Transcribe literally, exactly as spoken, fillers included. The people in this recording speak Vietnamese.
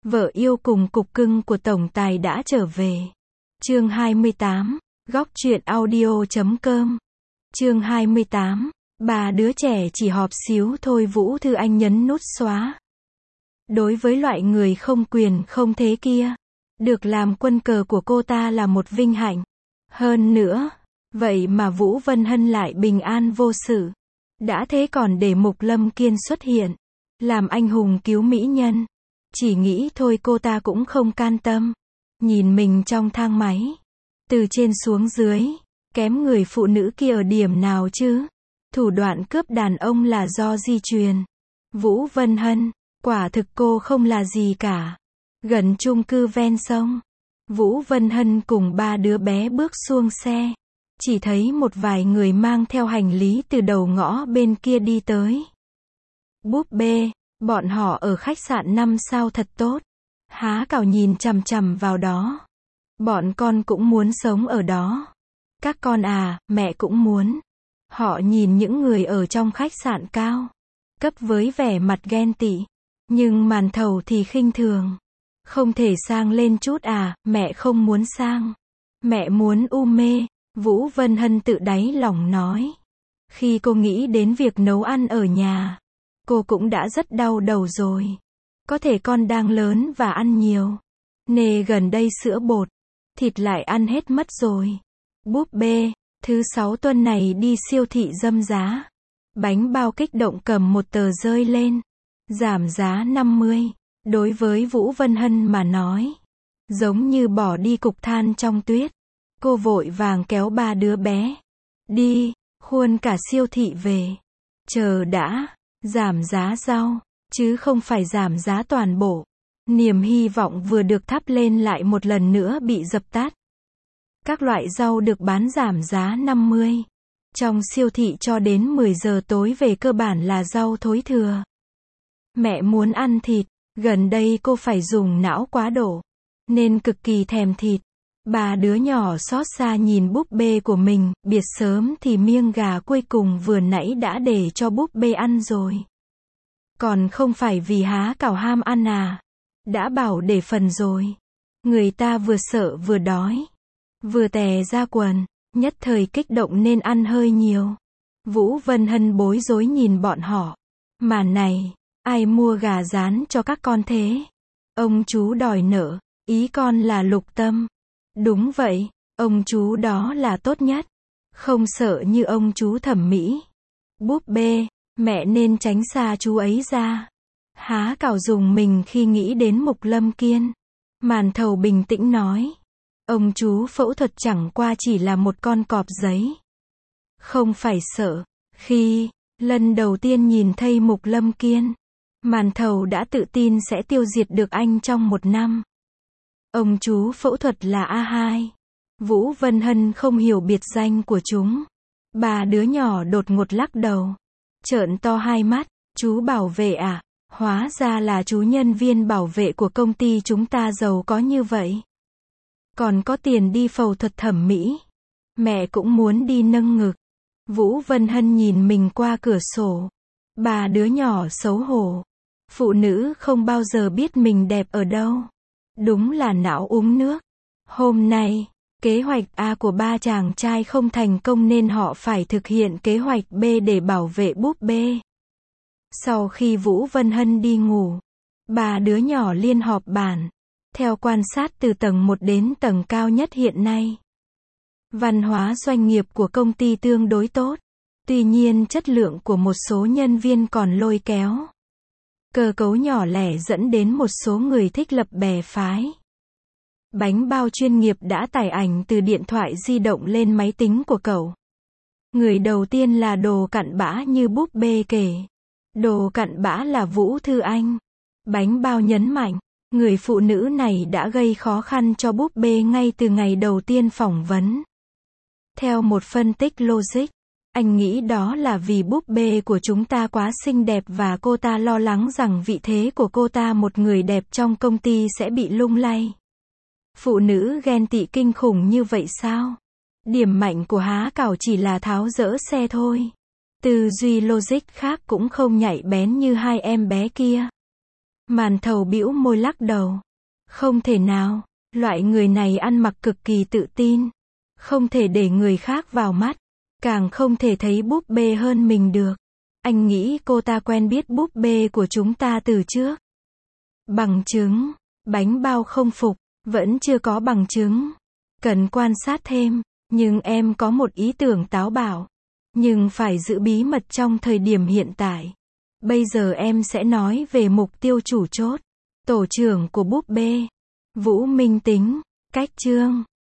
Vợ yêu cùng cục cưng của tổng tài đã trở về. Chương hai mươi tám, góc truyện audio chấm com. Chương hai mươi tám, bà đứa trẻ chỉ họp xíu thôi. Vũ Thư Anh nhấn nút xóa. Đối với loại người không quyền không thế kia, được làm quân cờ của cô ta là một vinh hạnh. Hơn nữa, vậy mà Vũ Vân Hân lại bình an vô sự. Đã thế còn để Mục Lâm Kiên xuất hiện, làm anh hùng cứu mỹ nhân. Chỉ nghĩ thôi cô ta cũng không can tâm. Nhìn mình trong thang máy, từ trên xuống dưới, kém người phụ nữ kia ở điểm nào chứ? Thủ đoạn cướp đàn ông là do di truyền. Vũ Vân Hân, quả thực cô không là gì cả. Gần chung cư ven sông, Vũ Vân Hân cùng ba đứa bé bước xuống xe. Chỉ thấy một vài người mang theo hành lý từ đầu ngõ bên kia đi tới. Búp bê, bọn họ ở khách sạn năm sao thật tốt. Há Cảo nhìn chằm chằm vào đó. Bọn con cũng muốn sống ở đó. Các con à, mẹ cũng muốn. Họ nhìn những người ở trong khách sạn cao cấp với vẻ mặt ghen tị. Nhưng Màn Thầu thì khinh thường. Không thể sang lên chút à, mẹ không muốn sang. Mẹ muốn u mê, Vũ Vân Hân tự đáy lòng nói. Khi cô nghĩ đến việc nấu ăn ở nhà, cô cũng đã rất đau đầu rồi. Có thể con đang lớn và ăn nhiều. Nề gần đây sữa bột, thịt lại ăn hết mất rồi. Búp bê, thứ sáu tuần này đi siêu thị dâm giá. Bánh bao kích động cầm một tờ rơi lên. Giảm giá năm mươi. Đối với Vũ Vân Hân mà nói, giống như bỏ đi cục than trong tuyết. Cô vội vàng kéo ba đứa bé. Đi, khuôn cả siêu thị về. Chờ đã, giảm giá rau, chứ không phải giảm giá toàn bộ. Niềm hy vọng vừa được thắp lên lại một lần nữa bị dập tắt. Các loại rau được bán giảm giá năm mươi. Trong siêu thị cho đến mười giờ tối về cơ bản là rau thối thừa. Mẹ muốn ăn thịt, gần đây cô phải dùng não quá độ, nên cực kỳ thèm thịt. Ba đứa nhỏ xót xa nhìn búp bê của mình, biệt sớm thì miếng gà cuối cùng vừa nãy đã để cho búp bê ăn rồi. Còn không phải vì Há Cảo ham ăn à? Đã bảo để phần rồi. Người ta vừa sợ vừa đói, vừa tè ra quần, nhất thời kích động nên ăn hơi nhiều. Vũ Vân Hân bối rối nhìn bọn họ. Mà này, ai mua gà rán cho các con thế? Ông chú đòi nợ, ý con là Lục Tâm. Đúng vậy, ông chú đó là tốt nhất. Không sợ như ông chú thẩm mỹ. Búp bê, mẹ nên tránh xa chú ấy ra. Há Cảo dùng mình khi nghĩ đến Mục Lâm Kiên. Màn Thầu bình tĩnh nói. Ông chú phẫu thuật chẳng qua chỉ là một con cọp giấy. Không phải sợ. Khi lần đầu tiên nhìn thấy Mục Lâm Kiên, Màn Thầu đã tự tin sẽ tiêu diệt được anh trong một năm. Ông chú phẫu thuật là A hai. Vũ Vân Hân không hiểu biệt danh của chúng. Ba đứa nhỏ đột ngột lắc đầu. Trợn to hai mắt. Chú bảo vệ à? Hóa ra là chú nhân viên bảo vệ của công ty chúng ta giàu có như vậy. Còn có tiền đi phẫu thuật thẩm mỹ. Mẹ cũng muốn đi nâng ngực. Vũ Vân Hân nhìn mình qua cửa sổ. Ba đứa nhỏ xấu hổ. Phụ nữ không bao giờ biết mình đẹp ở đâu. Đúng là não uống nước. Hôm nay, kế hoạch A của ba chàng trai không thành công nên họ phải thực hiện kế hoạch B để bảo vệ búp bê. Sau khi Vũ Vân Hân đi ngủ, ba đứa nhỏ liên họp bàn. Theo quan sát từ tầng một đến tầng cao nhất hiện nay, văn hóa doanh nghiệp của công ty tương đối tốt. Tuy nhiên chất lượng của một số nhân viên còn lôi kéo. Cơ cấu nhỏ lẻ dẫn đến một số người thích lập bè phái. Bánh bao chuyên nghiệp đã tải ảnh từ điện thoại di động lên máy tính của cậu. Người đầu tiên là đồ cặn bã như búp bê kể. Đồ cặn bã là Vũ Thư Anh. Bánh bao nhấn mạnh, người phụ nữ này đã gây khó khăn cho búp bê ngay từ ngày đầu tiên phỏng vấn. Theo một phân tích logic, anh nghĩ đó là vì búp bê của chúng ta quá xinh đẹp và cô ta lo lắng rằng vị thế của cô ta một người đẹp trong công ty sẽ bị lung lay. Phụ nữ ghen tị kinh khủng như vậy sao? Điểm mạnh của Há Cảo chỉ là tháo dỡ xe thôi. Tư duy logic khác cũng không nhạy bén như hai em bé kia. Màn thầu bĩu môi lắc đầu. Không thể nào, loại người này ăn mặc cực kỳ tự tin. Không thể để người khác vào mắt. Càng không thể thấy búp bê hơn mình được. Anh nghĩ cô ta quen biết búp bê của chúng ta từ trước. Bằng chứng. Bánh bao không phục. Vẫn chưa có bằng chứng. Cần quan sát thêm. Nhưng em có một ý tưởng táo bạo. Nhưng phải giữ bí mật trong thời điểm hiện tại. Bây giờ em sẽ nói về mục tiêu chủ chốt. Tổ trưởng của búp bê. Vũ Minh Tính. Cách chương.